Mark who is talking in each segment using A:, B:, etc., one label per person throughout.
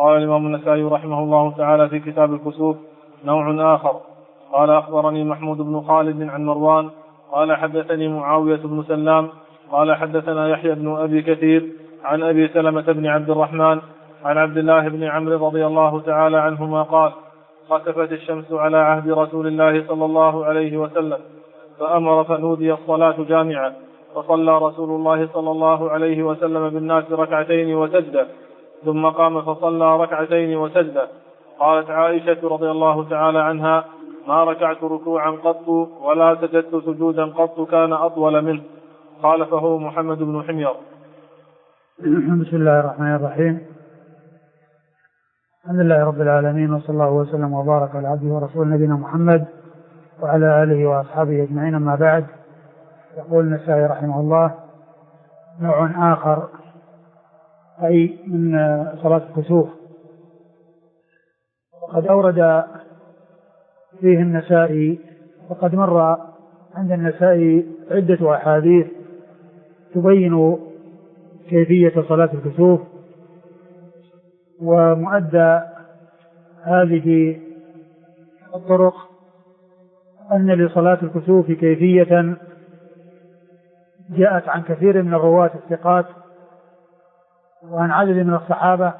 A: قال الإمام النسائي رحمه الله تعالى في كتاب الكسوف: نوع آخر. قال: أخبرني محمود بن خالد عن مروان قال: حدثني معاوية بن سلام قال: حدثنا يحيى بن أبي كثير عن أبي سلمة بن عبد الرحمن عن عبد الله بن عمرو رضي الله تعالى عنهما قال: خسفت الشمس على عهد رسول الله صلى الله عليه وسلم فأمر فنودي الصلاة جامعة، فصلى رسول الله صلى الله عليه وسلم بالناس ركعتين وسجدة، ثم قام فصلى ركعتين وسجدة. قالت عائشة رضي الله تعالى عنها: ما ركعت ركوعا قط ولا سجدت سجودا قط كان أطول منه. قال: فهو محمد بن حمير.
B: بسم الله الرحمن الرحيم. الحمد لله رب العالمين، وصلى الله وسلم وبارك على عبده ورسوله نبينا محمد وعلى آله وأصحابه أجمعين. أما بعد، يقول النسائي رحمه الله: نوع آخر، أي من صلاة الكسوف. وقد أورد فيه النسائي، وقد مر عند النسائي عدة أحاديث تبين كيفية صلاة الكسوف، ومؤدى هذه الطرق أن لصلاة الكسوف كيفية جاءت عن كثير من الرواة الثقات وعن عدد من الصحابة،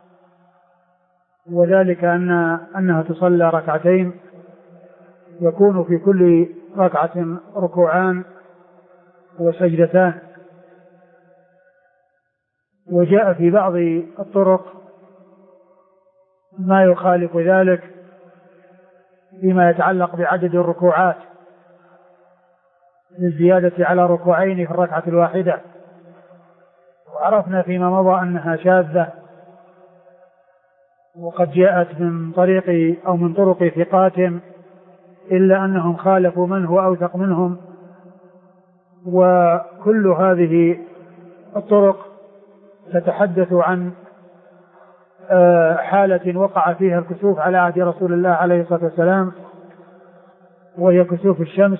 B: وذلك أنها تصلى ركعتين، يكون في كل ركعة ركوعان وسجدتان. وجاء في بعض الطرق ما يخالف ذلك فيما يتعلق بعدد الركوعات، للزيادة على ركوعين في الركعة الواحدة، وعرفنا فيما مضى أنها شاذة، وقد جاءت من طريق أو من طرق ثقات، إلا أنهم خالفوا من هو أوثق منهم. وكل هذه الطرق تتحدث عن حالة وقع فيها الكسوف على عهد رسول الله عليه الصلاة والسلام، وهي كسوف الشمس،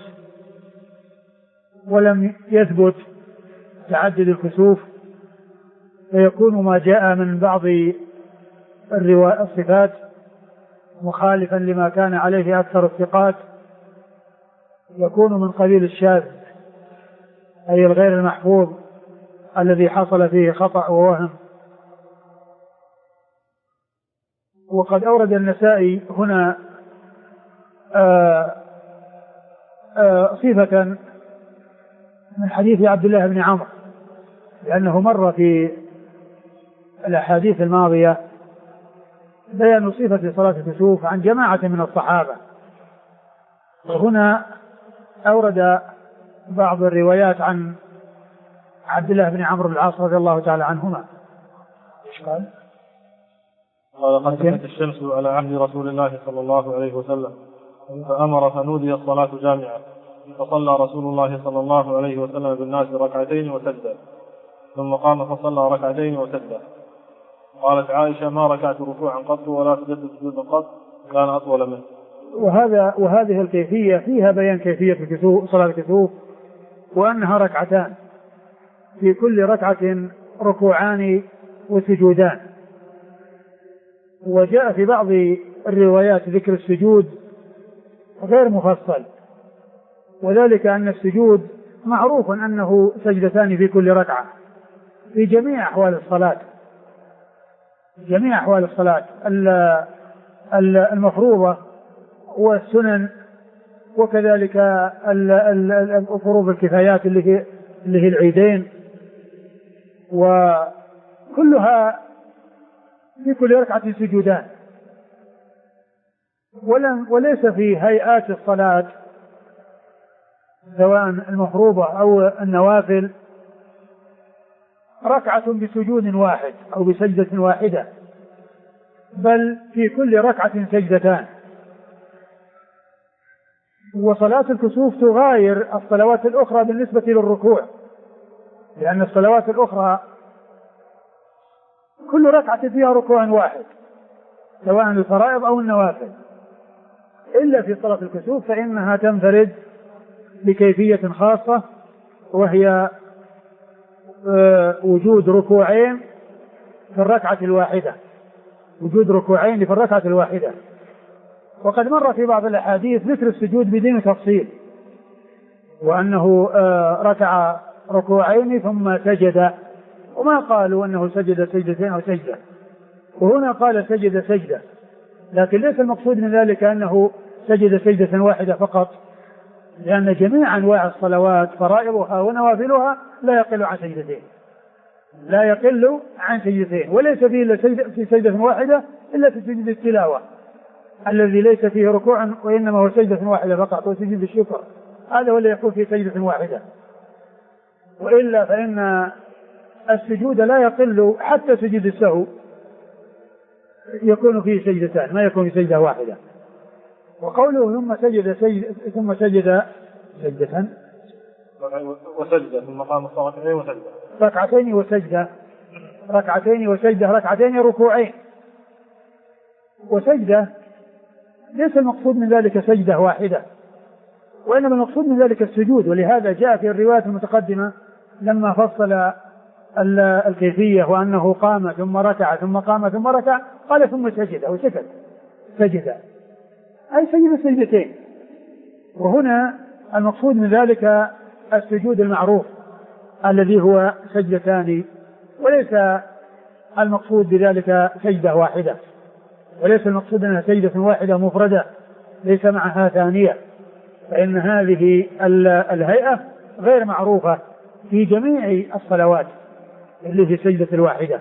B: ولم يثبت تعدد الكسوف، فيكون ما جاء من بعض الصفات مخالفا لما كان عليه أكثر الثقات، يكون من قبيل الشاذ، أي الغير المحفوظ الذي حصل فيه خطأ ووهم. وقد أورد النسائي هنا صفة من حديث عبد الله بن عمرو، لأنه مر في الأحاديث الماضية بيان صفة صلاة الكسوف عن جماعة من الصحابة، وهنا أورد بعض الروايات عن عبد الله بن عمرو بن العاص رضي الله تعالى عنهما. ايش قال؟
A: قال: خسفت الشمس على عهد رسول الله صلى الله عليه وسلم فأمر فنودي الصلاة جامعة، فصلى رسول الله صلى الله عليه وسلم بالناس ركعتين وسجد، ثم قام فصلى ركعتين وسجد. قالت عائشة: ما ركعت ركوعا قط ولا سجدت سجودا قط كان أطول منه.
B: وهذه الكيفية فيها بيان كيفية صلاة الكسوف، وأنها ركعتان، في كل ركعة ركوعان وسجودان. وجاء في بعض الروايات ذكر السجود غير مفصل، وذلك أن السجود معروف أنه سجدتان في كل ركعة في جميع أحوال الصلاة، جميع أحوال الصلاة المفروضة والسنن، وكذلك فروض الكفايات اللي هي العيدين، وكلها في كل ركعة سجودان. وليس في هيئات الصلاة سواء المفروضة أو النوافل ركعة بسجود واحد أو بسجدة واحدة، بل في كل ركعة سجدتان. وصلاة الكسوف تغاير الصلوات الأخرى بالنسبة للركوع، لأن الصلوات الأخرى كل ركعة فيها ركوع واحد سواء الفرائض أو النوافل، إلا في صلاة الكسوف فإنها تنفرد بكيفية خاصة، وهي وجود ركوعين في الركعة الواحدة، وجود ركوعين في الركعة الواحدة. وقد مر في بعض الأحاديث ذكر السجود بدون تفصيل، وأنه ركع ركوعين ثم سجد، وما قالوا أنه سجد سجدتين أو سجدة، وهنا قال سجد سجدة، لكن ليس المقصود من ذلك أنه سجد سجدة واحدة فقط، لأن جميع أنواع الصلوات فرائضها ونوافلها لا يقل عن سجدتين، لا يقل عن سجدتين، وليس فيه إلا في سجدة واحدة إلا في سجد التلاوة الذي ليس فيه ركوع وإنما هو سجدة واحدة فقط، وسجد الشكر هذا هو الذي يكون في سجدة واحدة. وإلا فإن السجود لا يقل، حتى سجود السهو يكون فيه سجدتان، ما يكون في سجدة واحدة. وقوله ثم سجد سجدة
A: وسجدة ثم قام الصلاة وسجدة،
B: ركعتين وسجدة، ركعتين ركوعين وسجدة، ليس المقصود من ذلك سجدة واحدة، وإنما المقصود من ذلك السجود. ولهذا جاء في الروايات المتقدمة لما فصل الكيفية وأنه قام ثم ركع ثم قام ثم ركع قال ثم سجد أو سكت، سجد أي سجد سجدتين. وهنا المقصود من ذلك السجود المعروف الذي هو سجدتان، وليس المقصود بذلك سجدة واحدة، وليس المقصود أنها سجدة واحدة مفردة ليس معها ثانية، فإن هذه الهيئة غير معروفة في جميع الصلوات اللي في سجدة الواحدة.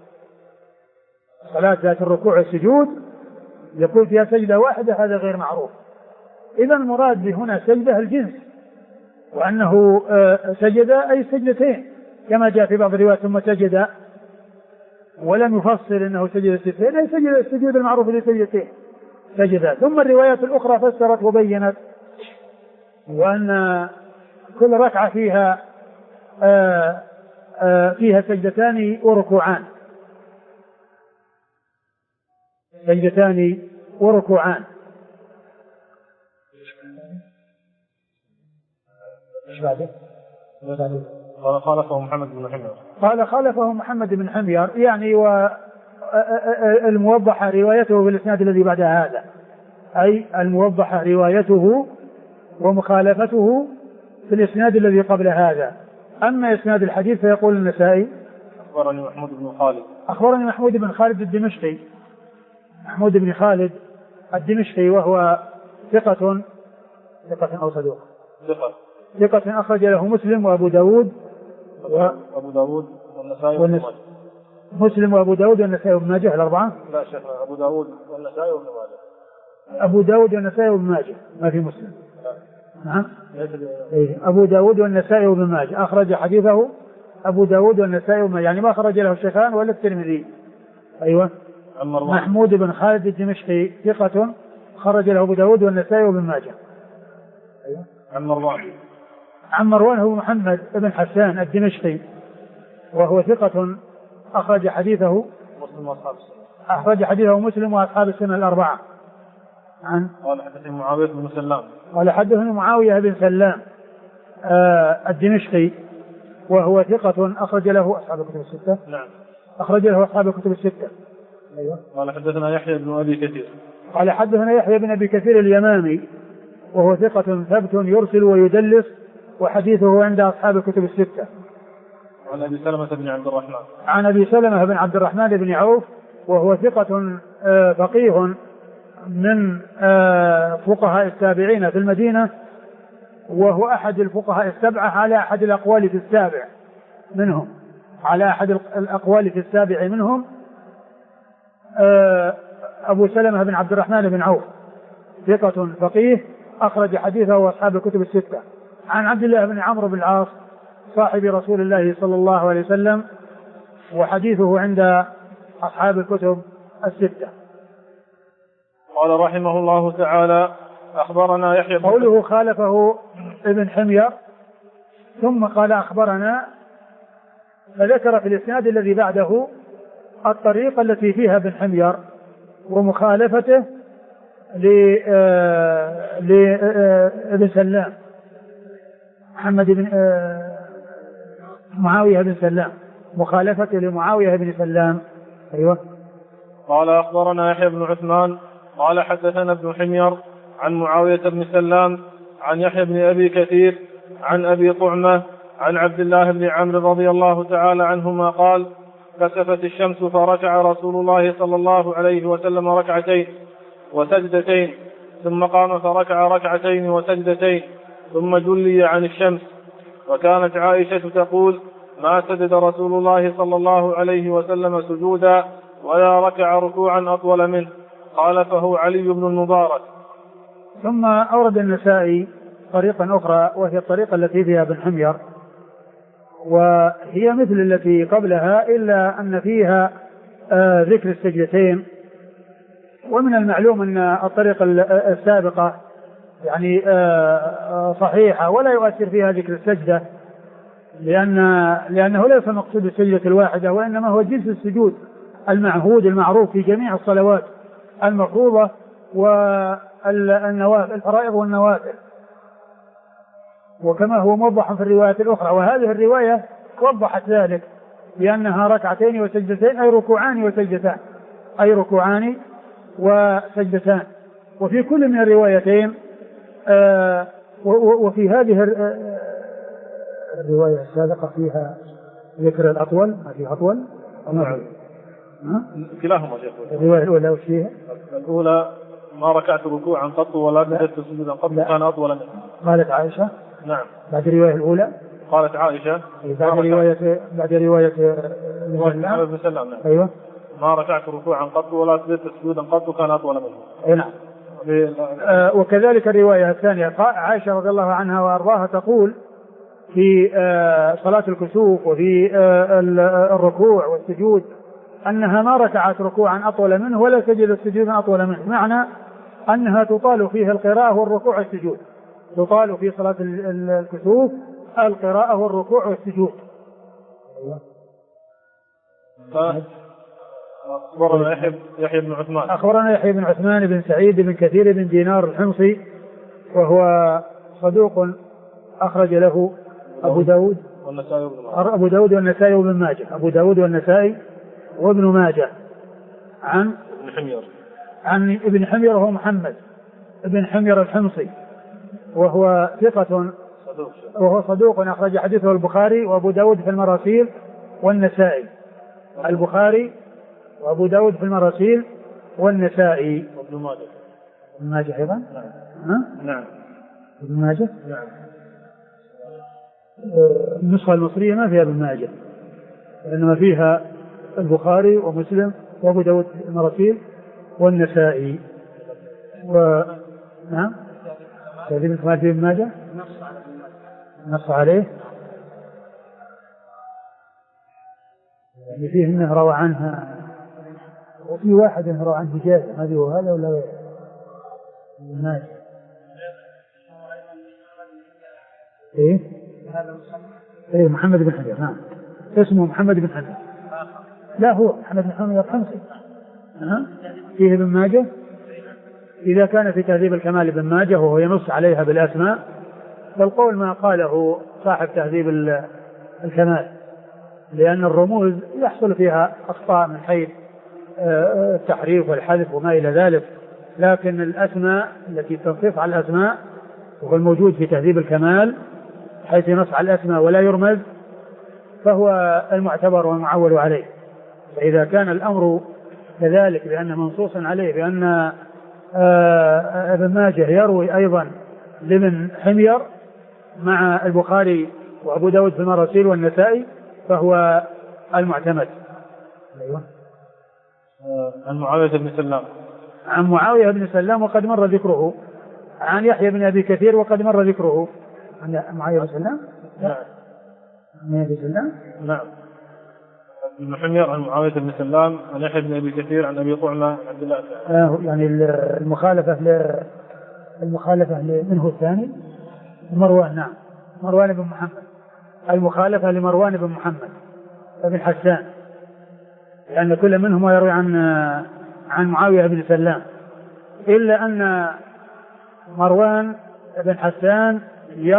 B: صلاة ذات الركوع والسجود يكون فيها سجدة واحدة هذا غير معروف. إذا المراد بهنا سجدة الجنس، وأنه سجد أي سجدتين كما جاء في بعض الروايات ثم سجد، ولم يفصل أنه سجد سجدتين أي سجد السجود المعروف لسجدتين سجد. ثم الروايات الأخرى فسرت وبينت وأن كل ركعة فيها سجدتان وركوعان، سجدتان وركوعان. ايش بعده؟
A: قال خالفه محمد بن حمير،
B: قال خالفه محمد بن حمير، يعني والموضحة روايته في الإسناد الذي بعد هذا، أي الموضحة روايته ومخالفته في الإسناد الذي قبل هذا. أما إسناد الحديث فيقول النسائي
A: أخبرني محمود بن خالد،
B: أخبرني محمود بن خالد الدمشقي، محمود بن خالد الدمشقي وهو ثقة أو صدوق؟ ثقة أخرج له مسلم وأبو داود
A: والنسائي
B: مسلم وأبو داود والنسائي وابن ماجه الأربعة.
A: لا شيخ، أبو داود والنسائي وابن ماجه.
B: أبو داود والنسائي وابن ماجه، ما في مسلم. نعم. أبو داود والنسائي وابن ماجه أخرج حديثه أبو داود والنسائي وابن ماجه، يعني ما أخرج له الشيخان ولا الترمذي. أيوة. محمود بن خالد الدمشقي ثقة خرج له أبو داود والنسائي وابن ماجه. أيوة. عن مروان هو محمد بن حسان الدمشقي وهو ثقة أخرج حديثه مسلم وأصحاب السنة الأربعة.
A: قال حدثني معاوية بن سلام،
B: قال حدثني معاوية بن سلام الدمشقي وهو ثقة أخرج له أصحاب الكتب الستة.
A: نعم.
B: أخرج له أصحاب الكتب الستة.
A: أيوة. قال حدثنا يحيى بن أبي كثير،
B: قال حدثنا يحيى بن أبي كثير اليمامي وهو ثقة ثبت يرسل ويدلس وحديثه عند أصحاب الكتب الستة.
A: عن أبي سلمة بن عبد الرحمن،
B: عن أبي سلمة بن عبد الرحمن بن عوف وهو ثقة فقيه من فقهاء التابعين في المدينة، وهو أحد الفقهاء السبعة على أحد الأقوال في السابع منهم، أبو سلمة بن عبد الرحمن بن عوف ثقة فقيه أخرج حديثه وأصحاب الكتب الستة. عن عبد الله بن عمرو بن العاص صاحب رسول الله صلى الله عليه وسلم وحديثه عند أصحاب الكتب الستة.
A: قال رحمه الله تعالى أخبرنا يحيى،
B: قوله خالفه ابن حمير ثم قال أخبرنا، فذكر في الإسناد الذي بعده الطريقة التي فيها ابن حمير ومخالفته لابن سلام محمد بن معاوية بن سلام، مخالفته لمعاوية بن سلام. أيوة.
A: قال أخبرنا يحيى بن عثمان قال حدثنا ابن حمير عن معاوية بن سلام عن يحيى بن أبي كثير عن أبي طعمة عن عبد الله بن عمرو رضي الله تعالى عنهما قال كسفت الشمس فركع رسول الله صلى الله عليه وسلم ركعتين وسجدتين ثم قام فركع ركعتين وسجدتين ثم جلي عن الشمس. وكانت عائشة تقول ما سجد رسول الله صلى الله عليه وسلم سجودا ولا ركع ركوعا أطول منه. قال فهو علي بن المبارك.
B: ثم أورد النسائي طريقا أخرى وهي الطريقة التي فيها ابن حمير وهي مثل التي قبلها إلا أن فيها ذكر السجدتين. ومن المعلوم أن الطريقة السابقة يعني صحيحة ولا يؤثر فيها ذكر السجدة لأنه ليس مقصود السجدة الواحدة وإنما هو جنس السجود المعهود المعروف في جميع الصلوات المفروضة والنوافل الفرائض والنوافل وكما هو موضح في الروايات الأخرى. وهذه الرواية وضحت ذلك بأنها ركعتين وسجدتين أي ركوعان وسجدتان وسجدتان. وفي كل من الروايتين وفي هذه الرواية السابقة فيها ذكر الأطول ما فيها أطول
A: كلاهما شيخ.
B: الرواية الأولى وش فيها؟
A: الأولى ما ركعت ركوعا قط ولا سجدت سجودا قط كان أطول منه.
B: قالت عائشة.
A: نعم.
B: بعد الرواية الأولى
A: قالت عائشة
B: بعد رواية
A: ابن سلام. نعم.
B: أيوة.
A: ما ركعت ركوعا قط ولا سجدت سجودا قط كان أطول منه.
B: نعم. وكذلك الرواية الثانية عائشة رضي الله عنها وأرضاها تقول في صلاة الكسوف وفي الركوع والسجود أنها ما ركعت ركوعا أطول منه ولا سجدت سجودا أطول منه. معنى أنها تطال فيها القراءة والركوع والسجود. تطال في صلاة الكسوف القراءة والركوع والسجود.
A: أخبرنا يحيى بن عثمان.
B: أخبرنا يحيى بن عثمان بن سعيد بن كثير بن دينار الحمصي وهو صدوق أخرج له أبو داود والنسائي وابن ماجه. أبو داود والنسائي وابن ماجه عن ابن حمير وهو محمد ابن حمير الحمصي وهو ثقة وهو صدوق أخرج حديثه البخاري وأبو داود في المراسيل والنسائي. البخاري وأبو داود في المراسيل والنسائي
A: وابن
B: ماجه أيضا.
A: نعم.
B: ابن ماجه.
A: نعم.
B: النسخة المصرية ما فيها ابن ماجه وإنما فيها البخاري ومسلم وأبو داود في المراسيل والنسائي. نعم. تهذيب الكمال في ابن ماجه نص عليه يعني فيه انه روى عنها وفي واحد روى عن حجازة هذه وهذا ولا غيره ابن ماجه. ايه محمد بن حمير. نعم اسمه محمد بن حمير. لا هو محمد بن حمير الحمصي. فيه ابن ماجه إذا كان في تهذيب الكمال ابن ماجه وهو ينص عليها بالأسماء فالقول ما قاله صاحب تهذيب الكمال لأن الرموز يحصل فيها أخطاء من حيث التحريف والحذف وما إلى ذلك لكن الأسماء التي تنصف على الأسماء وهو الموجود في تهذيب الكمال حيث ينص على الأسماء ولا يرمز فهو المعتبر والمعول عليه. فإذا كان الأمر كذلك بأنه منصوص عليه بأن ابن ماجه يروي أيضا لابن حمير مع البخاري وأبو داود في المراسيل والنسائي فهو المعتمد. أيوة.
A: عن معاوية بن سلام.
B: عن معاوية بن سلام وقد مر ذكره. عن يحيى بن أبي كثير وقد مر ذكره. عن معاوية بن سلام.
A: نعم.
B: عن أبي سلام.
A: نعم. ابن حمير عن معاوية بن سلام عن يحيى بن أبي كثير عن أبي طعمة عبد الله.
B: يعني المخالفة منه الثاني مروان. نعم مروان بن محمد. المخالفة لمروان بن محمد بن حسان لأن كل منهم يروي عن معاوية بن سلام إلا أن مروان بن حسان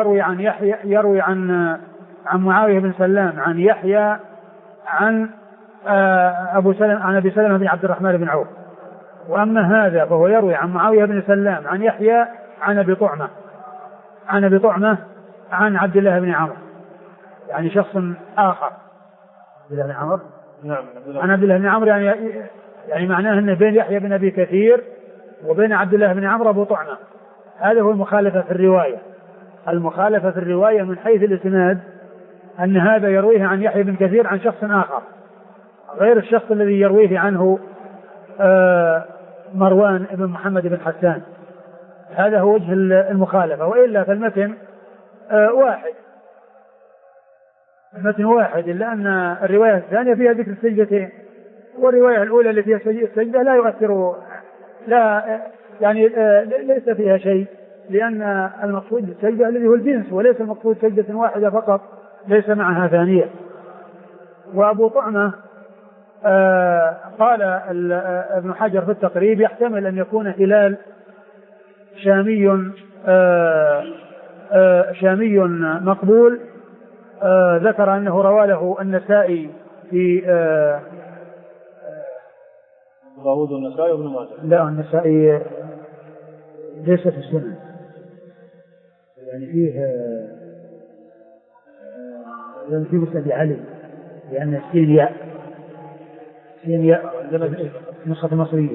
B: يروي عن معاوية بن سلام عن يحيى عن أبو سلمة عن أبي سلمة بن عبد الرحمن بن عوف. وأما هذا فهو يروي عن معاوية بن سلام عن يحيى عن أبي طعمة عن عبد الله بن عمرو، يعني شخص آخر. عبد الله بن عمرو
A: نعم
B: عن عبد الله بن عمرو، يعني معناه أن بين يحيى بن أبي كثير وبين عبد الله بن عمرو أبو طعمة. هذا هو المخالفة في الرواية. المخالفة في الرواية من حيث الإسناد أن هذا يرويه عن يحيى بن كثير عن شخص آخر غير الشخص الذي يرويه عنه مروان بن محمد بن حسان. هذا هو وجه المخالفة. وإلا فالمتن واحد، المتن واحد، إلا أن الرواية الثانية فيها ذكر السجدتين، والرواية الأولى اللي فيها السجدة لا يؤثر، لا يعني ليس فيها شيء، لأن المقصود بالسجدة الذي هو الجنس، وليس المقصود سجدة واحدة فقط ليس معها ثانية. وأبو طعمة قال ابن حجر في التقريب يحتمل أن يكون هلال شامي مقبول. ذكر أنه روى له النسائي في
A: داود والنسائي وابن ماجه.
B: لا، النسائي ليس في السنن، يعني فيه مسند علي، لأن السين ياء النسخة المصرية،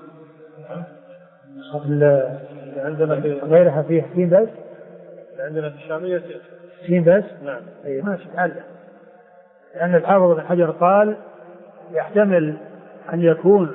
A: عندنا
B: غيرها فيه سين بس،
A: عندنا في الشامية
B: سين بس.
A: نعم
B: أي ماشي حاله. لأن الحافظ بن حجر قال يحتمل أن يكون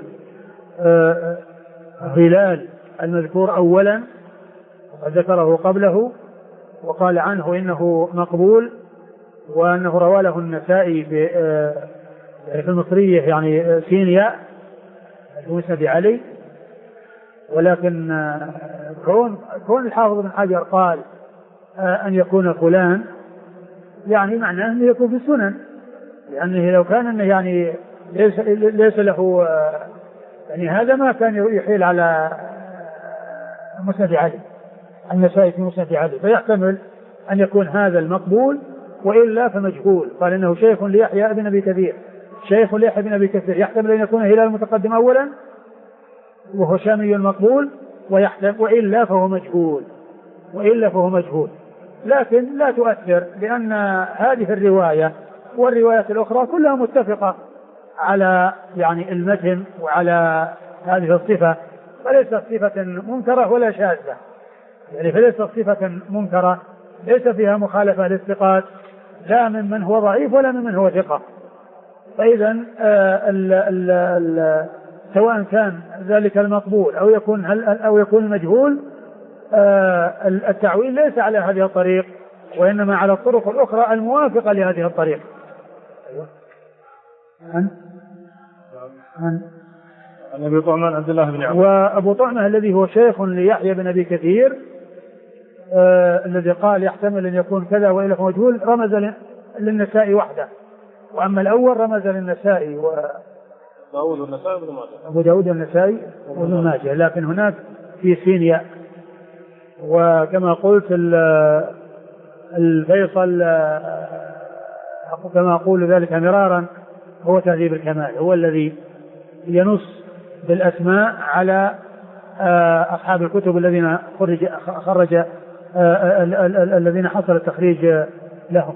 B: هلال المذكور أولا وقد ذكره قبله وقال عنه إنه مقبول، وأنه روى له النسائي في المصرية يعني سين ياء المسند علي. ولكن كون الحافظ بن حجر قال أن يكون فلان، يعني معناه أنه يكون في السنن، لأنه لو كان أنه يعني ليس له يعني هذا ما كان يحيل على مسند علي، النسائي في مسند علي، فيحتمل أن يكون هذا المقبول وإلا فمجهول. قال إنه شيخ ليحيى بن أبي كثير، شيخ ليحيى بن أبي كثير، يحتمل أن يكون هلال المتقدم أولا وهو شامي مقبول، وإلا فهو مجهول. لكن لا تؤثر، لأن هذه الرواية والروايات الأخرى كلها متفقة على يعني المتن وعلى هذه الصفة، فليست صفة منكرة ولا شاذة، يعني فليست صفة منكرة ليس فيها مخالفة للثقات، لا من هو ضعيف ولا من هو ثقة. فإذا سواء كان ذلك المقبول أو يكون المجهول، التعويل ليس على هذه الطريق، وإنما على الطرق الأخرى الموافقة لهذه الطريق.
A: عن أبي طعمة عبد الله بن عمرو.
B: وأبو طعمة الذي هو شيخ ليحيى بن أبي كثير الذي قال يحتمل أن يكون كذا وإلا هو مجهول، رمز للنسائي وحده، وأما الأول رمز للنسائي
A: داود والنسائي وابن ماجه.
B: أبو داود والنسائي وابن ماجه، لكن هناك في سينيا. وكما قلت الفيصل كما أقول ذلك مرارا هو تهذيب الكمال، هو الذي ينص بالأسماء على أصحاب الكتب الذين خرج الذين حصل التخريج لهم.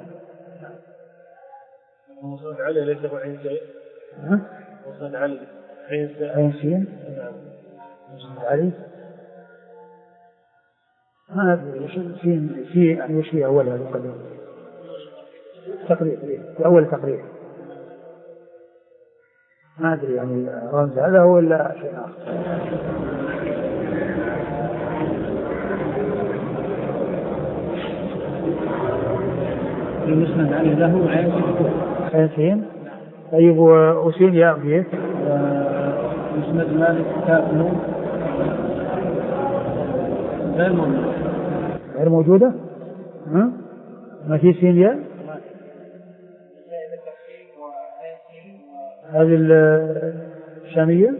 A: مسند علي ليس هو عين سين. مسند علي
B: عين سين. مسند علي ما أدري في يعني وش في أولها تقرير في أول تقرير، ما أدري يعني رمز هذا هو ولا شيء آخر.
C: المسند علي له
B: عين سين. طيب وسين يا أبيه
C: مسند مالك كافنون
B: غير موجودة. ما في سين يا هذه الشامية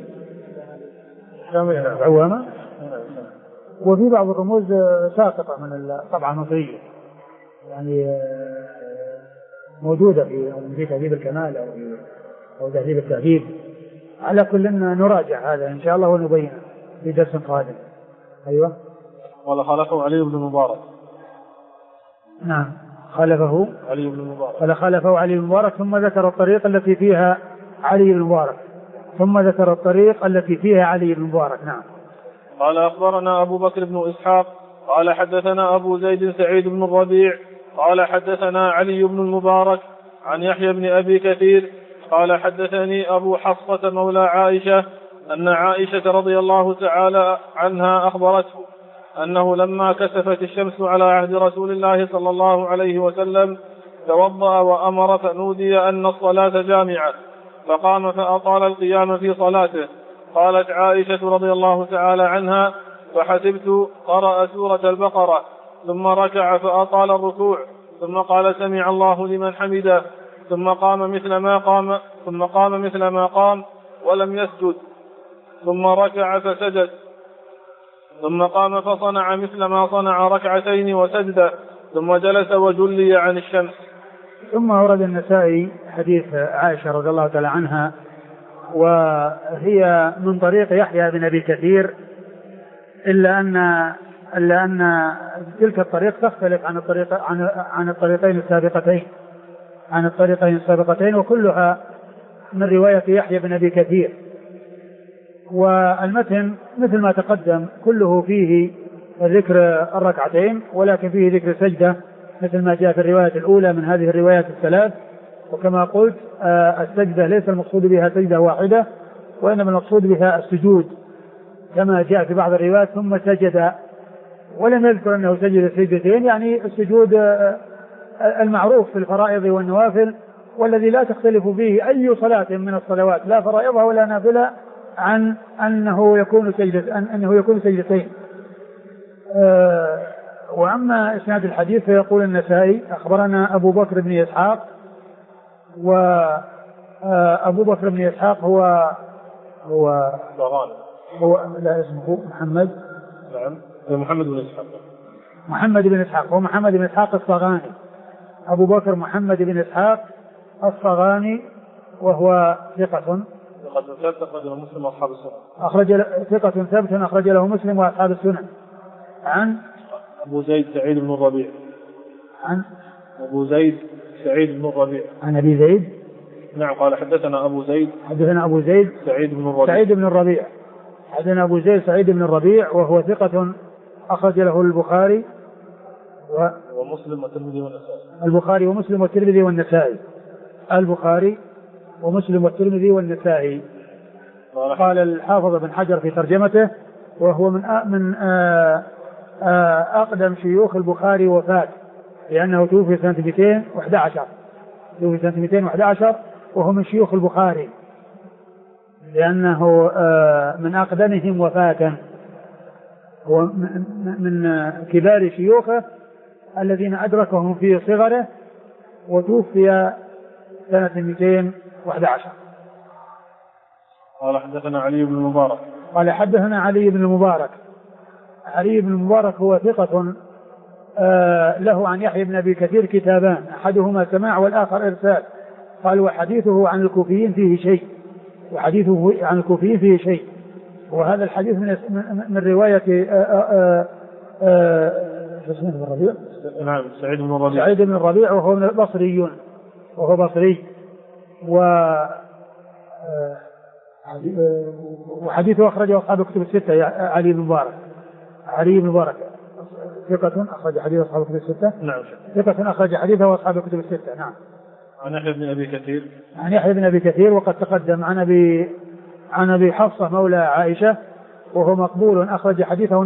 B: عوامة. وفي بعض الرموز ساقطة من الطبعة المصرية، يعني موجودة في تهذيب الكمال أو أو تهذيب التهذيب. على كل نراجع هذا إن شاء الله ونبينه في درس قادم. أيوة.
A: قال خلفه علي بن المبارك.
B: نعم خلفه
A: علي بن المبارك.
B: قال خلفه علي بن المبارك ثم ذكر الطريق التي فيها علي بن المبارك. ثم ذكر الطريق التي فيها علي بن المبارك. نعم.
A: قال أخبرنا أبو بكر بن إسحاق قال حدثنا أبو زيد سعيد بن الربيع قال حدثنا علي بن المبارك عن يحيى بن أبي كثير قال حدثني أبو حفصة مولى عائشة أن عائشة رضي الله تعالى عنها أخبرته أنه لما كسفت الشمس على عهد رسول الله صلى الله عليه وسلم توضأ وأمر فنودي أن الصلاة جامعة فقام فأطال القيام في صلاته. قالت عائشة رضي الله تعالى عنها فحسبت قرأ سورة البقرة ثم ركع فأطال الركوع ثم قال سمع الله لمن حمده ثم قام مثل ما قام ولم يسجد ثم ركع فسجد ثم قام فصنع مثل ما صنع ركعتين وسجد ثم جلس وجلي عن الشمس.
B: ثم ورد النسائي حديث عائشة رضي الله تعالى عنها وهي من طريق يحيى بن أبي كثير إلا أن تلك الطريق تختلف عن الطريقين السابقتين وكلها من رواية يحيى بن أبي كثير. والمتن مثل ما تقدم كله فيه ذكر الركعتين ولكن فيه ذكر سجدة مثل ما جاء في الرواية الأولى من هذه الروايات الثلاث. وكما قلت السجدة ليس المقصود بها سجدة واحدة وإنما المقصود بها السجود كما جاء في بعض الروايات ثم سجد ولم يذكر أنه سجد سجدتين يعني السجود المعروف في الفرائض والنوافل والذي لا تختلف فيه أي صلاة من الصلوات لا فرائضها ولا نافلة عن أنه يكون سجدتين. وأما إسناد الحديث فيقول النسائي أخبرنا أبو بكر بن إسحاق وأبو بكر بن إسحاق هو لا اسمه محمد.
A: نعم محمد بن إسحاق.
B: محمد بن إسحاق هو محمد بن إسحاق الصغاني. أبو بكر محمد بن إسحاق الصغاني وهو ثقة ثقة ثبت أخرج له مسلم وأصحاب السنن. عن
A: أبو زيد سعيد بن الربيع. أبو زيد سعيد بن الربيع.
B: عن أبي زيد.
A: نعم قال حدثنا أبو زيد
B: سعيد بن الربيع. حدثنا أبو زيد سعيد بن الربيع وهو ثقة أخرج له البخاري
A: ومسلم والترمذي والنسائي.
B: البخاري ومسلم والترمذي والنسائي. البخاري ومسلم والترمذي والنسائي. قال الحافظ بن حجر في ترجمته وهو من أقدم شيوخ البخاري وفاة لأنه توفي سنة 211 وهو من شيوخ البخاري لأنه من أقدمهم وفاة هو من كبار شيوخه الذين أدركهم في صغره وتوفي سنة 211.
A: قال حدثنا علي بن المبارك.
B: قال حدثنا علي بن المبارك. علي بن المبارك هو ثقة له عن يحيى بن أبي كثير كتابان أحدهما سماع والآخر إرسال. قال وحديثه عن الكوفيين فيه شيء وهذا الحديث من رواية
A: نعم سعيد بن الربيع
B: وهو من البصريون وهو بصري وحديثه أخرجه أصحاب الكتب الستة. علي بن مبارك ثقة أخرج حديث أصحاب الكتب الستة.
A: نعم
B: ثقة أخرج حديثه أصحاب الكتب الستة. نعم.
A: عن يحيى بن أبي كثير.
B: وقد تقدم عن أبي حفصة مولى عائشة وهو مقبول أخرج حديثه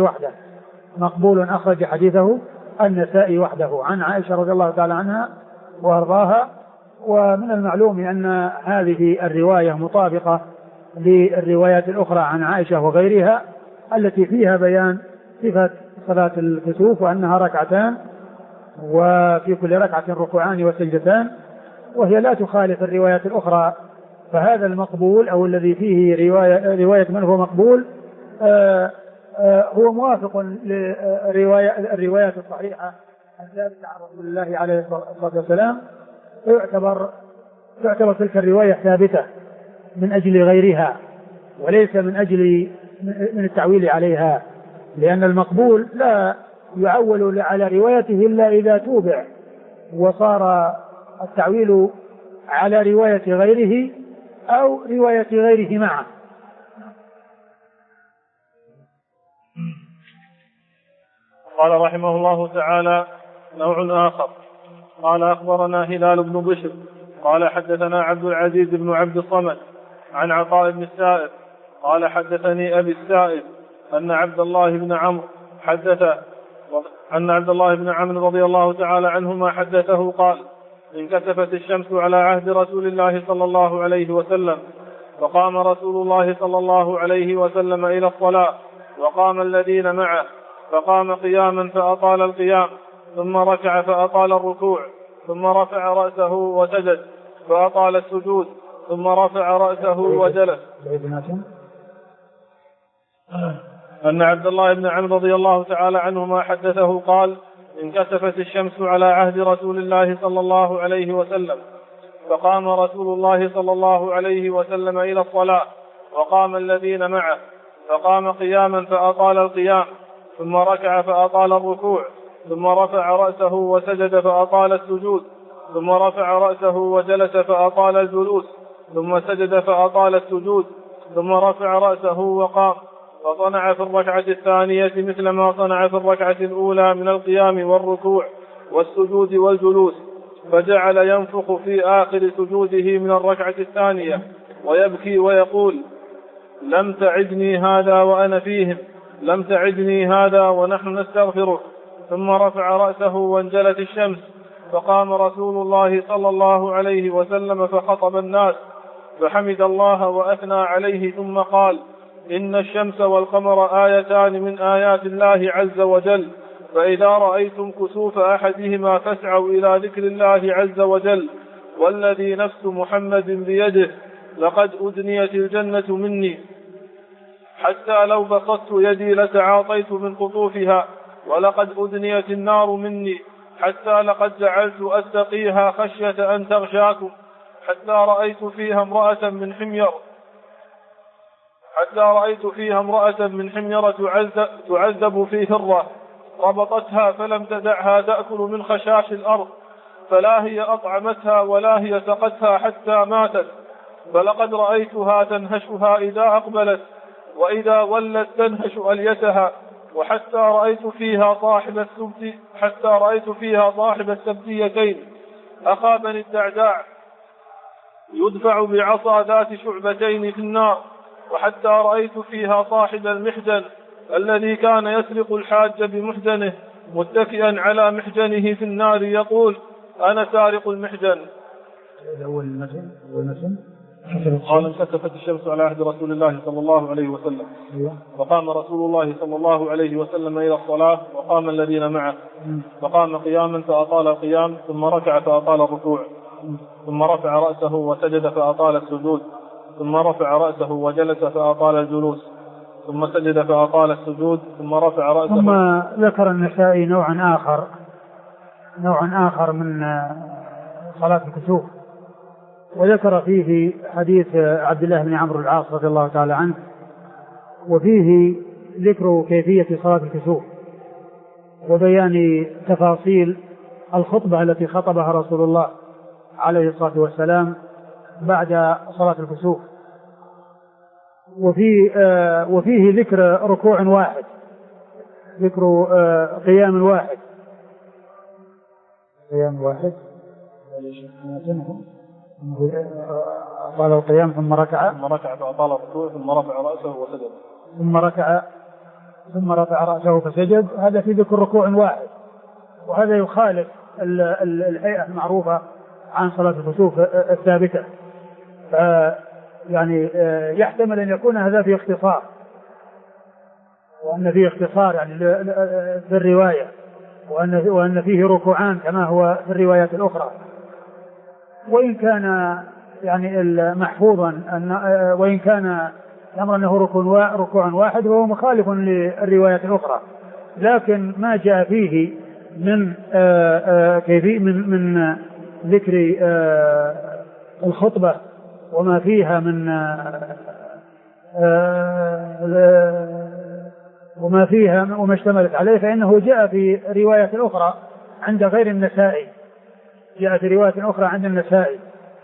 B: النسائي وحده عن عائشة رضي الله تعالى عنها وأرضاها. ومن المعلوم أن هذه الرواية مطابقة للروايات الأخرى عن عائشة وغيرها التي فيها بيان صفة صلاة الكسوف وأنها ركعتان وفي كل ركعة ركوعان وسجدتان وهي لا تخالف الروايات الأخرى. فهذا المقبول أو الذي فيه رواية من هو مقبول هو موافق للروايات الصحيحة الثابتة عن رسول الله عليه الصلاة والسلام. يعتبر تعتبر تلك الرواية ثابتة من أجل غيرها وليس من التعويل عليها، لأن المقبول لا يعول على روايته إلا إذا توبع وصار التعويل على رواية غيره أو رواية غيره معه.
A: قال رحمه الله تعالى: نوع آخر. قال: أخبرنا هلال بن بشر قال حدثنا عبد العزيز بن عبد الصمد عن عطاء بن السائب قال حدثني أبي السائب أن عبد الله بن عمرو رضي الله تعالى عنهما حدثه قال: انكسفت الشمس على عهد رسول الله صلى الله عليه وسلم، فقام رسول الله صلى الله عليه وسلم إلى الصلاة وقام الذين معه، فقام قياما فأطال القيام، ثم ركع فأطال الركوع، ثم رفع رأسه وسجد فأطال السجود، ثم رفع رأسه وجلس. أن عبد الله بن عمرو رضي الله تعالى عنهما حدثه قال: انكسفت الشمس على عهد رسول الله صلى الله عليه وسلم، فقام رسول الله صلى الله عليه وسلم إلى الصلاة وقام الذين معه، فقام قياما فأطال القيام، ثم ركع فأطال الركوع، ثم رفع رأسه وسجد فأطال السجود، ثم رفع رأسه وجلس فأطال الجلوس، ثم سجد فأطال السجود، ثم رفع رأسه وقام، فصنع في الركعة الثانية مثل ما صنع في الركعة الأولى من القيام والركوع والسجود والجلوس، فجعل ينفخ في آخر سجوده من الركعة الثانية ويبكي ويقول: لم تعدني هذا وأنا فيهم، لم تعدني هذا ونحن نستغفره. ثم رفع رأسه وانجلت الشمس، فقام رسول الله صلى الله عليه وسلم فخطب الناس فحمد الله وأثنى عليه، ثم قال: إن الشمس والقمر آيتان من آيات الله عز وجل، فإذا رأيتم كسوف أحدهما فاسعوا إلى ذكر الله عز وجل، والذي نفس محمد بيده لقد أدنيت الجنة مني، حتى لو بسطت يدي لتعاطيت من قطوفها، ولقد أدنيت النار مني، حتى لقد جعلت أستقيها خشية أن تغشاكم، حتى رأيت فيها امرأة من حميرة تعذب في هرة، ربطتها فلم تدعها تأكل من خشاش الأرض، فلا هي أطعمتها ولا هي سقتها حتى ماتت، فلقد رأيتها تنهشها إذا أقبلت، وإذا ولت تنهش أليتها، وحتى رأيت فيها صاحب السبتيتين أخا بني الدعداع يدفع بعصا ذات شعبتين في النار، وحتى رأيت فيها صاحب المحجن الذي كان يسرق الحاج بمحجنه متكئا على محجنه في النار يقول: أنا سارق المحجن. قال: انكسفت الشمس على عهد رسول الله صلى الله عليه وسلم، وقام رسول الله صلى الله عليه وسلم إلى الصلاة وقام الذين معه، فقام قياما فأطال القيام، ثم ركع فأطال الركوع، ثم رفع رأسه وسجد فأطال السجود، ثم رفع رأسه وجلس فأطال الجلوس، ثم سجد فأطال السجود، ثم رفع رأسه.
B: ثم ذكر النسائي نوع آخر من صلاة الكسوف، وذكر فيه حديث عبد الله بن عمرو العاص رضي الله تعالى عنه، وفيه ذكر كيفية صلاة الكسوف وبيان تفاصيل الخطبة التي خطبها رسول الله عليه الصلاة والسلام بعد صلاة الكسوف، وفيه ذكر ركوع واحد، ذكر قيام واحد أطال القيام ثم ركع
A: فأطال الركوع، ثم رفع رأسه وسجد،
B: ثم رفع رأسه فسجد. هذا في ذكر ركوع واحد، وهذا يخالف الهيئة المعروفة عن صلاة الكسوف الثابتة، يعني يحتمل أن يكون هذا في اختصار، وأن فيه اختصار يعني في الرواية، وأن فيه ركوعان كما هو في الروايات الأخرى، وإن كان يعني محفوظا وإن كان الأمر أنه ركوع واحد وهو مخالف للروايات الأخرى، لكن ما جاء فيه من ذكر الخطبة وما فيها من وما فيها وما اشتملت عليه، فإنه جاء في رواية أخرى عند غير النسائي، جاء في رواية أخرى عند النسائي.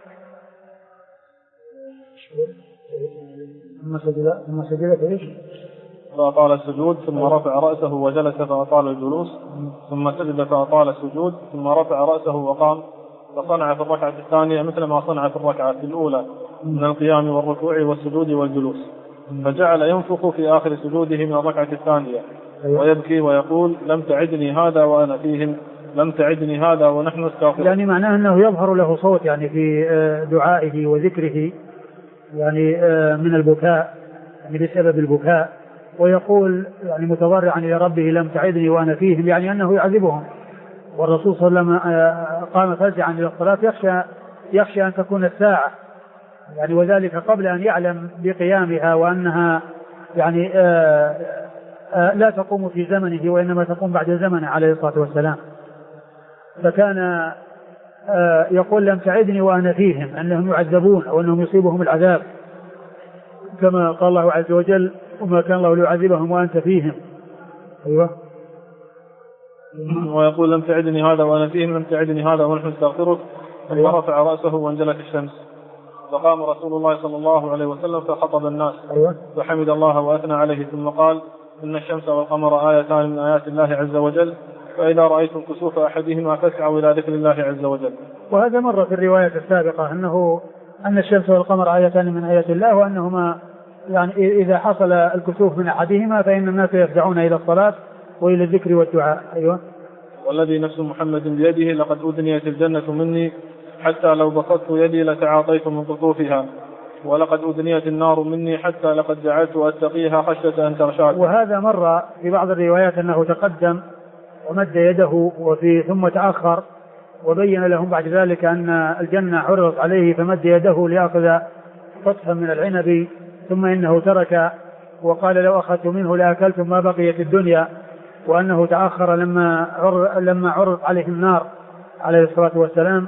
B: ثم سجد ايش؟
A: فأطال السجود ثم رفع رأسه وجلس فأطال الجلوس ثم سجد فأطال السجود ثم رفع رأسه وقام، فصنع في الركعة الثانية مثل ما صنع في الركعة الأولى من القيام والركوع والسجود والجلوس، فجعل ينفخ في آخر سجوده من الركعة الثانية ويبكي ويقول لم تعدني هذا وأنا فيهم، لم تعدني هذا ونحن نستغفر.
B: يعني معناه أنه يظهر له صوت يعني في دعائه وذكره يعني من البكاء، يعني بسبب البكاء، ويقول يعني متضرعا إلى ربه لم تعدني وأنا فيهم، يعني أنه يعذبهم. والرسول صلى الله عليه وسلم قام فزعا إلى الصلاة يخشى أن تكون الساعة، يعني وذلك قبل أن يعلم بقيامها وأنها يعني لا تقوم في زمنه وإنما تقوم بعد زمنه عليه الصلاة والسلام. فكان يقول لم تعدني وأنا فيهم، أنهم يعذبون أو أنهم يصيبهم العذاب، كما قال الله عز وجل وما كان الله ليعذبهم وأنت فيهم. أيوة.
A: ويقول لم تعدني هذا وأنا فيهم، لم تعدني هذا ونحن نستغفرك. ثم رفع رأسه وانجلت الشمس، فقام رسول الله صلى الله عليه وسلم فخطب الناس فحمد الله وأثنى عليه ثم قال إن الشمس والقمر آيتان من آيات الله عز وجل، فإذا رأيتم كسوف أحدهما فاسعوا إلى ذكر الله عز وجل.
B: وهذا مر في الرواية السابقة أن الشمس والقمر آيتان من آيات الله، وأنهما يعني إذا حصل الكسوف من أحدهما فإن الناس يفزعون إلى الصلاة وإلى الذكر والدعاء. أيوة.
A: والذي نفس محمد بيده لقد أدنيت الجنة مني حتى لو بسطت يدي لتعاطيت من قطوفها، ولقد أدنيت النار مني حتى لقد جعلت أتقيها خشية أن تغشاك.
B: وهذا مر في بعض الروايات أنه تقدم ومد يده ثم تأخر، وبين لهم بعد ذلك أن الجنة عرضت عليه فمد يده ليأخذ قطفا من العنب، ثم إنه ترك وقال لو أخذت منه لأكلتم ما بقيت الدنيا، وأنه تأخر لما عرض عليه النار عليه الصلاة والسلام.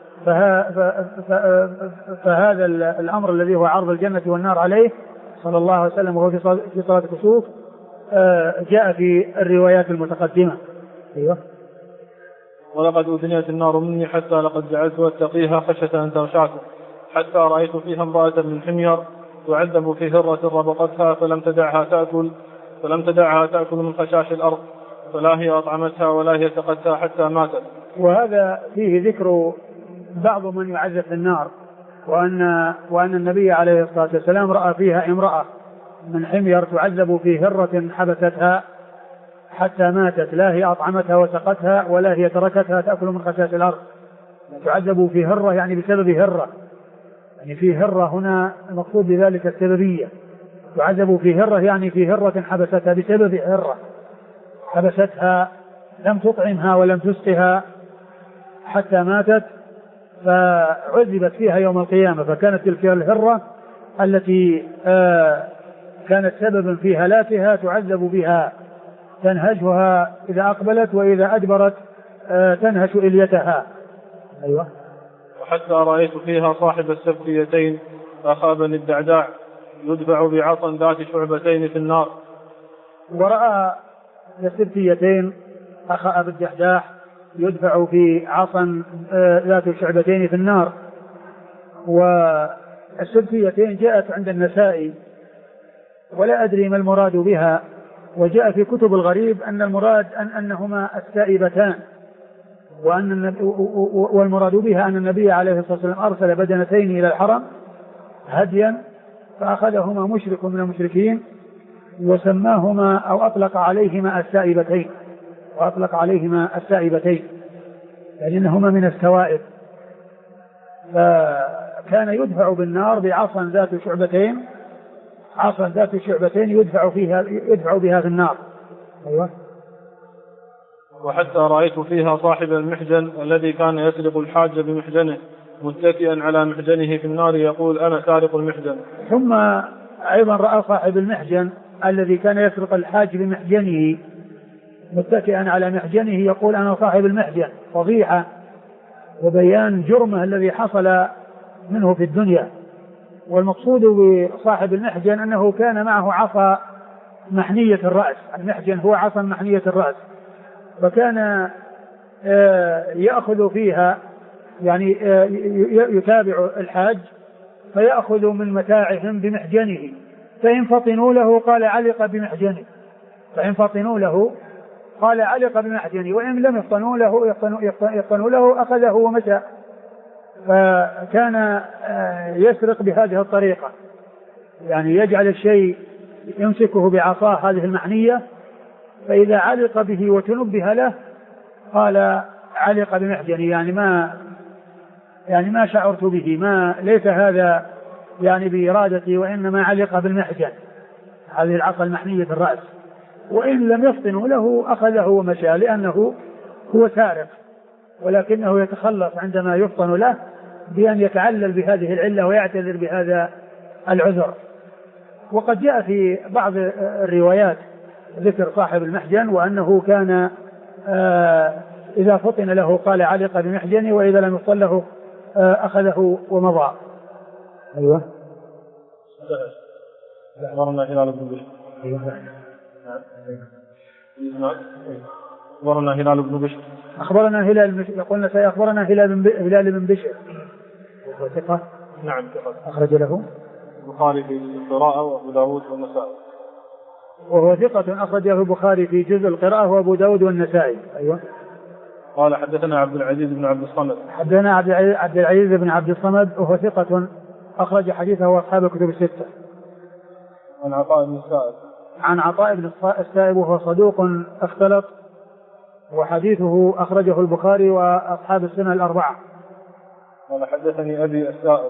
B: فهذا الأمر الذي هو عرض الجنة والنار عليه صلى الله عليه وسلم وهو في صلاة الكسوف جاء في الروايات المتقدمة. أيوة.
A: ولقد أدنيت النار مني حتى لقد جعلت أتقيها خشية أن تغشاكم، حتى رأيت فيها امرأة من حمير تعذب في هرة ربطتها فلم تدعها تأكل من خشاش الأرض، فلا هي أطعمتها ولا هي سقتها حتى ماتت.
B: وهذا فيه ذكر بعض من يعذب في النار، وأن النبي عليه الصلاة والسلام رأى فيها امرأة من حمير تعذب في هرة حبستها حتى ماتت، لا هي أطعمتها وسقتها ولا هي تركتها تأكل من خشاش الأرض. تعذب في هرة يعني بسبب هرة، يعني في هرة هنا المقصود بذلك السببية، تعذب في هرة يعني في هرة حبستها بسبب هرة حبستها لم تطعمها ولم تسقها حتى ماتت، فعذبت فيها يوم القيامة. فكانت تلك الهرة التي كانت سببا في هلاكها تعذب بها، تنهشها إذا أقبلت وإذا أدبرت تنهش إليتها. أيوة.
A: وحتى رأيت فيها صاحب السبتيتين أخا بن الدعداع يدفع بعصا ذات شعبتين في النار.
B: ورأى السبتيتين أخا أبي الدحداح يدفع في عصا ذات شعبتين في النار. والسبتيتين جاءت عند النسائي ولا أدري ما المراد بها، وجاء في كتب الغريب أن المراد أنهما السائبتان، والمراد بها أن النبي عليه الصلاة والسلام أرسل بدنتين إلى الحرم هديا فأخذهما مشرك من المشركين وسماهما أو أطلق عليهما السائبتين لأنهما من السوائب. فكان يدفع بالنار بعصا ذات شعبتين يدفع بها في النار. أيوة.
A: وحتى رأيت فيها صاحب المحجن الذي كان يسرق الحاج بمحجنه متكئا على محجنه في النار يقول أنا سارق المحجن.
B: ثم أيضا رأى صاحب المحجن الذي كان يسرق الحاج بمحجنه متكئا على محجنه يقول أنا صاحب المحجن، فضيحة وبيان جرمه الذي حصل منه في الدنيا. والمقصود بصاحب المحجن أنه كان معه عصا محنية الرأس. المحجن هو عصا محنية الرأس، فكان يأخذ فيها يعني يتابع الحاج فيأخذ من متاعهم بمحجنه، فإن فطنوا له قال علق بمحجنه، قال علق بمحجنه، وإن لم يفطنوا له أخذه ومشى. فكان يسرق بهذه الطريقة، يعني يجعل الشيء يمسكه بعصاه هذه المحنية، فإذا علق به وتنبه له قال علق بمحجنه، يعني ما شعرت به، ما ليس هذا يعني بإرادتي، وإنما علق بالمحجن، هذه العصا المحنية في الرأس. وإن لم يفطنوا له أخذه ومشى، لأنه هو سارق، ولكنه يتخلص عندما يفطن له بأن يتعلل بهذه العلة ويعتذر بهذا العذر. وقد جاء في بعض الروايات ذكر صاحب المحجن، وأنه كان إذا فطن له قال علق بمحجنه، وإذا لم يفطن له أخذه ومضى. أيوة.
A: أخبرنا هلال بن بشر.
B: أخبرنا هلال يقولنا سيخبرنا هلال بن بشر وهو ثقة.
A: نعم ثقة.
B: أخرج له
A: البخاري في القراءة وأبو داود والنسائي.
B: وهو ثقة أخرجه البخاري في جزء القراءة وأبو داود والنسائي. أيوة.
A: قال حدثنا عبد العزيز بن عبد الصمد.
B: حدثنا عبد العزيز بن عبد الصمد وهو ثقة أخرج حديثه وأصحاب الكتب الستة.
A: عن عطاء بن السائب.
B: عن عطاء بن السائب وهو صدوق اختلط، وحديثه أخرجه البخاري وأصحاب السنة الأربعة.
A: قال حدثني أبي السائب.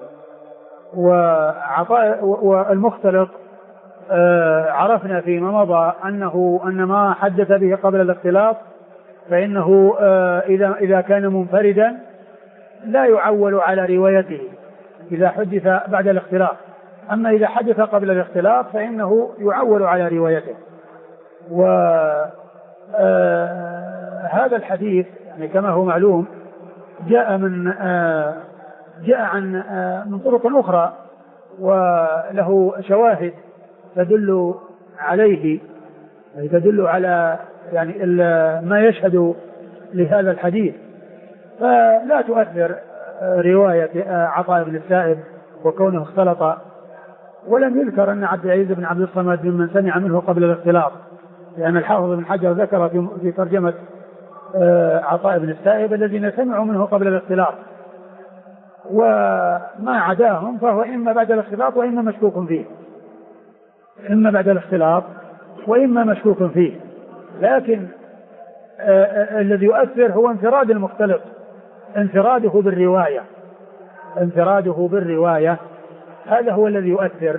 B: وعطاء والمختلط عرفنا فيما مضى أن ما حدث به قبل الاختلاط فإنه إذا كان منفردا لا يعول على روايته إذا حدث بعد الاختلاط، أما إذا حدث قبل الاختلاط فإنه يعول على روايته. وهذا الحديث يعني كما هو معلوم جاء من طرق أخرى وله شواهد تدل عليه، يعني تدل على يعني ما يشهد لهذا الحديث، فلا تؤثر رواية عطاء بن السائب وكونه اختلط. ولم يذكر أن عبد العزيز بن عبد الصمد ممن سمع منه قبل الاختلاط، لأن الحافظ بن حجر ذكر في ترجمة عطاء بن السائب الذين سمعوا منه قبل الاختلاط، وما عداهم فهو إما بعد الاختلاط وإما مشكوك فيه، إما بعد الاختلاط وإما مشكوك فيه. لكن الذي يؤثر هو انفراد المختلط، انفراده بالرواية، هذا هو الذي يؤثر.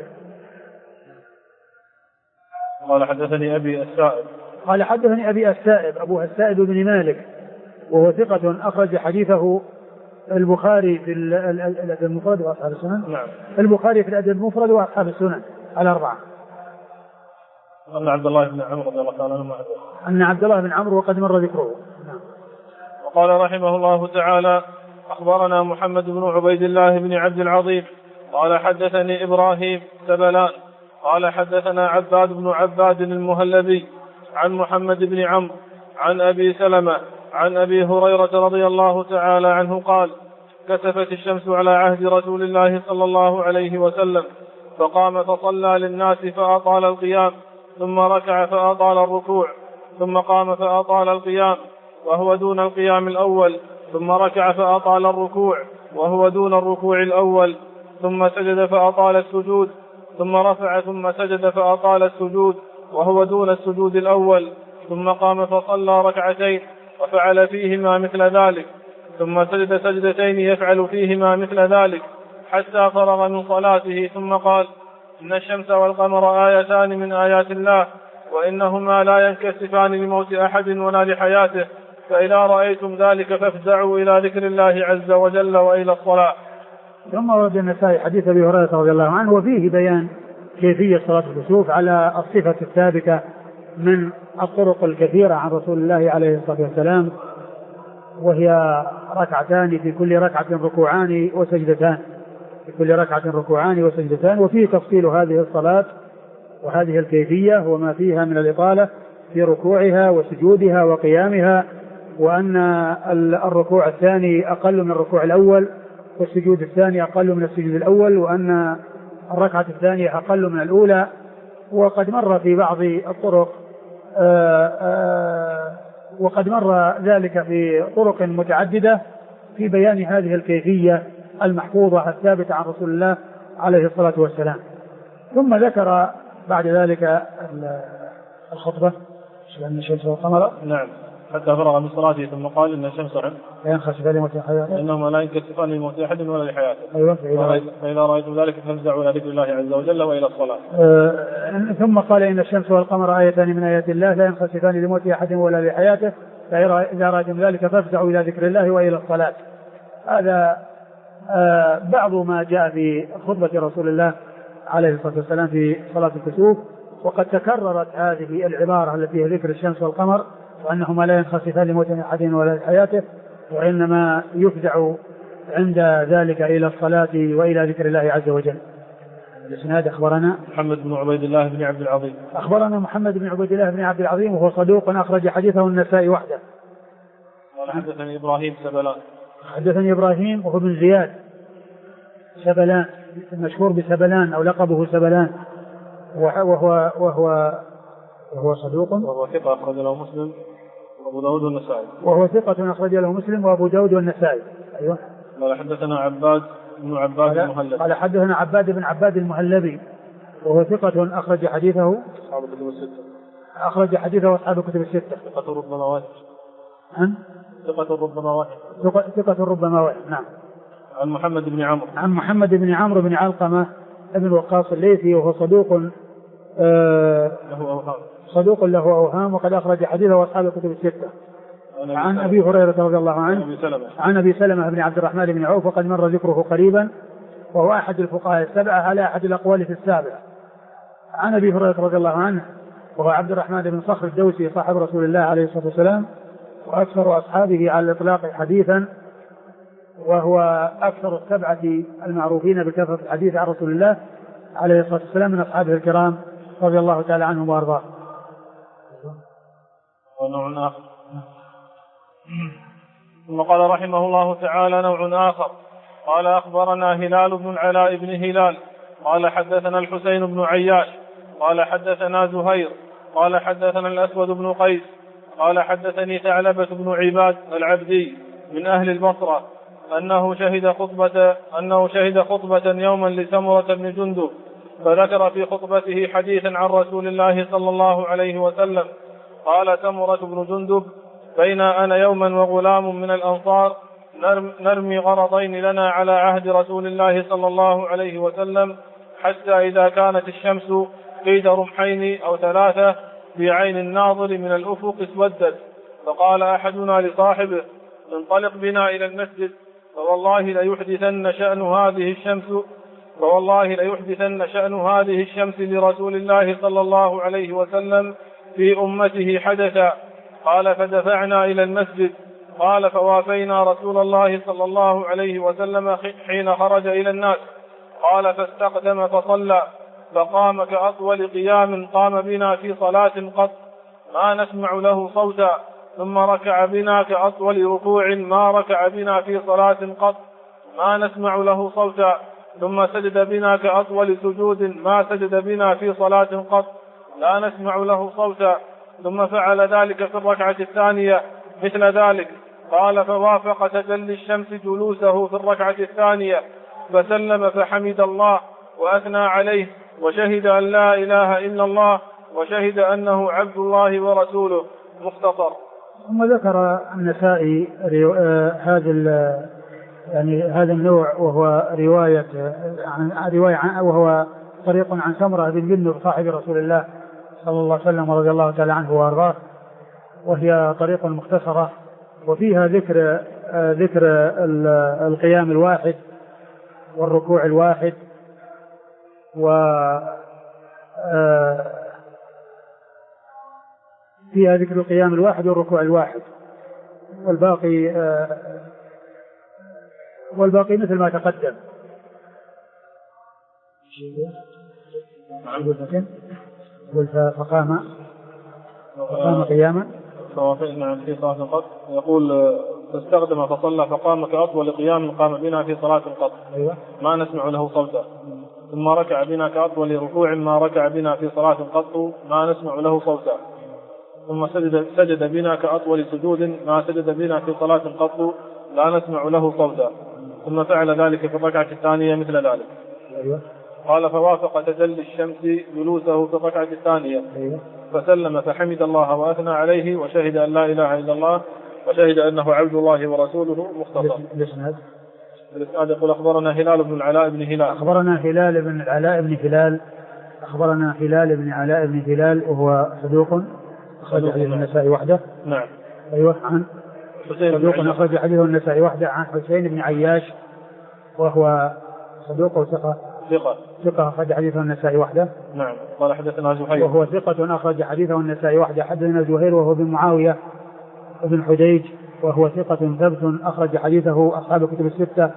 A: قال حدثني أبي السائب.
B: قال حدثني أبي السائب أبوه السائب بن مالك وهو ثقة أخرج حديثه البخاري في الأدب المفرد وأصحاب السنن.
A: نعم.
B: البخاري في الأدب المفرد وأصحاب السنن الأربعة.
A: أن عبد الله بن عمرو رضي الله تعالى عنه
B: أن عبد الله بن عمرو وقد مر ذكره. نعم.
A: وقال رحمه الله تعالى أخبرنا محمد بن عبيد الله بن عبد العظيم قال حدثني إبراهيم سبلان قال حدثنا عباد بن عباد المهلبي عن محمد بن عمرو عن أبي سلمة عن أبي هريرة رضي الله تعالى عنه قال كسفت الشمس على عهد رسول الله صلى الله عليه وسلم فقام فصلى للناس فأطال القيام ثم ركع فأطال الركوع ثم قام فأطال القيام وهو دون القيام الأول ثم ركع فأطال الركوع وهو دون الركوع الأول ثم سجد فأطال السجود ثم رفع ثم سجد فأطال السجود وهو دون السجود الأول ثم قام فصلى ركعتين وفعل فيهما مثل ذلك ثم سجد سجدتين يفعل فيهما مثل ذلك حتى فرغ من صلاته ثم قال إن الشمس والقمر آيتان من آيات الله وإنهما لا ينكسفان لموت أحد ولا لحياته فإذا رأيتم ذلك فافزعوا إلى ذكر الله عز وجل وإلى الصلاة.
B: ثم ورد النسائي حديث أبي هريرة رضي الله عنه وفيه بيان كيفية صلاة الكسوف على الصفة الثابتة من الطرق الكثيرة عن رسول الله عليه الصلاة والسلام، وهي ركعتان في كل ركعة ركوعان وسجدتان، في كل ركعة ركوعان وسجدتان. وفيه تفصيل هذه الصلاة وهذه الكيفية وما فيها من الإطالة في ركوعها وسجودها وقيامها، وأن الركوع الثاني أقل من الركوع الأول والسجود الثاني أقل من السجود الأول، وأن الركعة الثانية أقل من الأولى. وقد مر في بعض الطرق وقد مر ذلك في طرق متعددة في بيان هذه الكيفية المحفوظة الثابتة عن رسول الله عليه الصلاة والسلام. ثم ذكر بعد ذلك الخطبة أن الشمس والقمر
A: نعم حتى فرغ من صلاته ثم قال إن الشمس
B: لا ينخسفان لموت حياته
A: إنهما لا ينكسفان لموت أحد ولا لحياته.
B: أيوة.
A: فإذا رأيتم ذلك فافزعوا إلى ذكر الله عز وجل وإلى الصلاة.
B: ثم قال إن الشمس والقمر آيتان من آيات الله لا ينخسفان لموت أحد ولا لحياته فإذا رأيتم ذلك فافزعوا إلى ذكر الله وإلى الصلاة. هذا بعض ما جاء في خطبة رسول الله عليه الصلاة والسلام في صلاة الكسوف. وقد تكررت هذه العبارة التي هي ذكر الشمس والقمر وأنهما لا ينخسفان لموت أحد ولا لحياته، وإنما يفزع عند ذلك إلى الصلاة وإلى ذكر الله عز وجل. الإسناد أخبرنا
A: محمد بن عبيد الله بن عبد العظيم.
B: أخبرنا محمد بن عبيد الله بن عبد العظيم وهو صدوق أخرج حديثه النسائي وحده.
A: قال حدثني إبراهيم سبلان.
B: حدثني إبراهيم وهو بن زياد سبلان المشهور بسبلان أو لقبه سبلان، وهو صدوق
A: وهو ثقة أخرج له مسلم وأبو داود والنسائي.
B: وهو ثقة أخرج له مسلم وأبو داود والنسائي. أيوة.
A: قال حدثنا عباد بن عباد المهلبي.
B: قال حدثنا عباد بن عباد المهلبي وهو ثقة أخرج حديثه
A: أصحاب الكتب الستة.
B: أخرج حديثه أصحاب الكتب الستة.
A: ثقة ربما واحد.
B: ثقة
A: ربما واحد.
B: ثقة ربما واحد. نعم.
A: عن محمد بن عمرو.
B: عن محمد بن عمرو بن علقمة ابن وقاص الليثي وهو صدوق
A: له أوهام.
B: صدوق له أوهام وقد أخرج حديثه أصحاب الكتب الستة. عن أبي هريرة رضي الله عنه عن أبي سلمة بن عبد الرحمن بن عوف وقد مر ذكره قريبا وهو أحد الفقهاء السبعة على أحد الأقوال في السابعة. عن أبي هريرة رضي الله عنه وهو عبد الرحمن بن صخر الدوسي صاحب رسول الله عليه الصلاة والسلام وأكثر أصحابه على الإطلاق حديثا، وهو أكثر السبعة المعروفين بكثرة الحديث عن رسول الله عليه الصلاة والسلام من أصحابه الكرام رضي الله تعالى عنهم وأرضاهم.
A: ونوع آخر. ثم قال رحمه الله تعالى نوع آخر. قال أخبرنا هلال بن العلاء بن هلال قال حدثنا الحسين بن عياش قال حدثنا زهير قال حدثنا الأسود بن قيس قال حدثني ثعلبة بن عباد العبدي من أهل البصرة أنه شهد خطبة يوما لسمرة بن جندب فذكر في خطبته حديثا عن رسول الله صلى الله عليه وسلم. قال سمرة بن جندب بين أنا يوما وغلام من الأنصار نرمي غرضين لنا على عهد رسول الله صلى الله عليه وسلم حتى إذا كانت الشمس قيد رمحين أو ثلاثة في عين الناظر من الأفق اسودت، فقال أحدنا لصاحبه انطلق بنا إلى المسجد فوالله ليحدثن شأن هذه الشمس لرسول الله صلى الله عليه وسلم في أمته حدثا. قال فدفعنا إلى المسجد. قال فوافينا رسول الله صلى الله عليه وسلم حين خرج إلى الناس. قال فاستقدم فصلى فقام كأطول قيام قام بنا في صلاة قط ما نسمع له صوتا، ثم ركع بنا كأطول ركوع ما ركع بنا في صلاة قط ما نسمع له صوتا، ثم سجد بنا كأطول سجود ما سجد بنا في صلاة قط لا نسمع له صوتا، ثم فعل ذلك في الركعة الثانية مثل ذلك. قال فوافق تجلي الشمس جلوسه في الركعة الثانية فسلم فحمد الله وأثنى عليه وشهد أن لا إله إلا الله وشهد أنه عبد الله ورسوله. مختصر.
B: ثم ذكر النسائي هذا النوع وهو رواية وهو طريق عن سمرة بن جندب صاحب رسول الله صلى الله عليه وسلم رضي الله تعالى عنه وارضاه، وهي طريق مختصرة وفيها ذكر القيام الواحد والركوع الواحد فيها ذكر القيام الواحد والركوع الواحد، والباقي مثل ما تقدم. فقام قياما.
A: نعم في صلاة قط. يقول فاستخدم فصلى فقام كأطول قيام قام بنا في صلاة قط ما نسمع له صوتا، ثم ركع بنا كأطول ركوع ما ركع بنا في صلاة قط ما نسمع له صوتا، ثم سجد بنا كأطول سجود ما سجد بنا في صلاة قط لا نسمع له صوتا، ثم فعل ذلك في الركعة الثانية مثل ذلك. قال فوافق تجلي الشمس جلوسه في الركعة الثانية فسلم فحمد الله وأثنى عليه وشهد أن لا إله إلا الله وشهد أنه عبد الله ورسوله. مختصر الإسناد يقول أخبرنا هلال بن العلاء بن هلال.
B: أخبرنا هلال بن العلاء بن هلال. أخبرنا هلال بن علاء بن هلال وهو صدوق أخرج حديث النسائي وحده.
A: نعم.
B: أيوة. عن صدوق أخرج حديث النسائي وحده. عن حسين بن عياش وهو صدوق وثقة أخرج حديثه النسائي وحده.
A: نعم. قال حدثنا زهير
B: وهو ثقة أخرج حديثه النسائي وحده. حدثنا زهير وهو بن معاوية بن حديج وهو ثقة ثبت أخرج حديثه أصحاب الكتب الستة.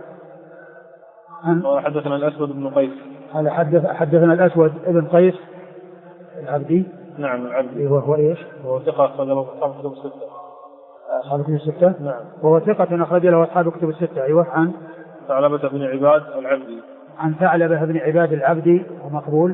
A: قال حدثنا الأسود بن قيس.
B: حدثنا الأسود بن قيس العبدي.
A: نعم العبدي.
B: وهو إيش؟
A: وهو ثقة أخرج له أصحاب الكتب الستة.
B: أصحاب الكتب الستة.
A: نعم.
B: وهو ثقة أخرج له أصحاب الكتب الستة. أيوة. عن
A: ثعلبة بن عباد العبدي.
B: عن ثعلبة بن عباد العبدي ومقبول.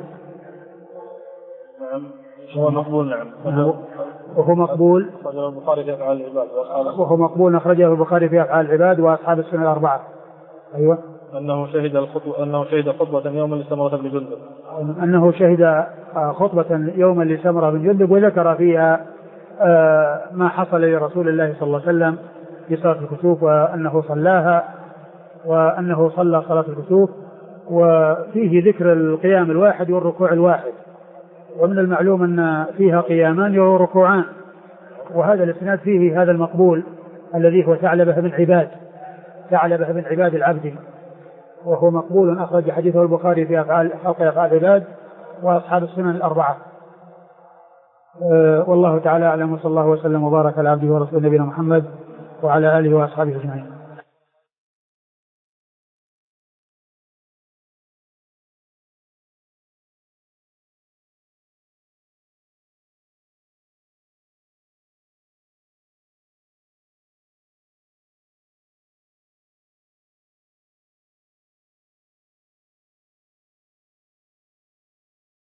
A: نعم. هو مقبول. نعم.
B: وهو مقبول.
A: أخرجه البخاري في أفعال العباد
B: وهو مقبول أخرجه البخاري في أفعال العباد وأصحاب السنة الأربعة. أيوة.
A: أنه شهد خطبة يوما لسمرة بن جندب.
B: أنه شهد خطبة يوما لسمرة بن جندب وذكر فيها ما حصل لرسول الله صلى الله عليه وسلم في صلاة الكسوف وأنه صلاها وأنه صلى صلاة الكسوف وفيه ذكر القيام الواحد والركوع الواحد، ومن المعلوم أن فيها قيامان وركوعان، وهذا الاسناد فيه هذا المقبول الذي هو ثعلبة بن عباد العبدي وهو مقبول أخرج حديثه البخاري في خلق أفعال العباد وأصحاب السنن الأربعة. والله تعالى أعلم وصلى الله وسلم وبارك على عبده ورسوله نبينا محمد وعلى آله وأصحابه أجمعين.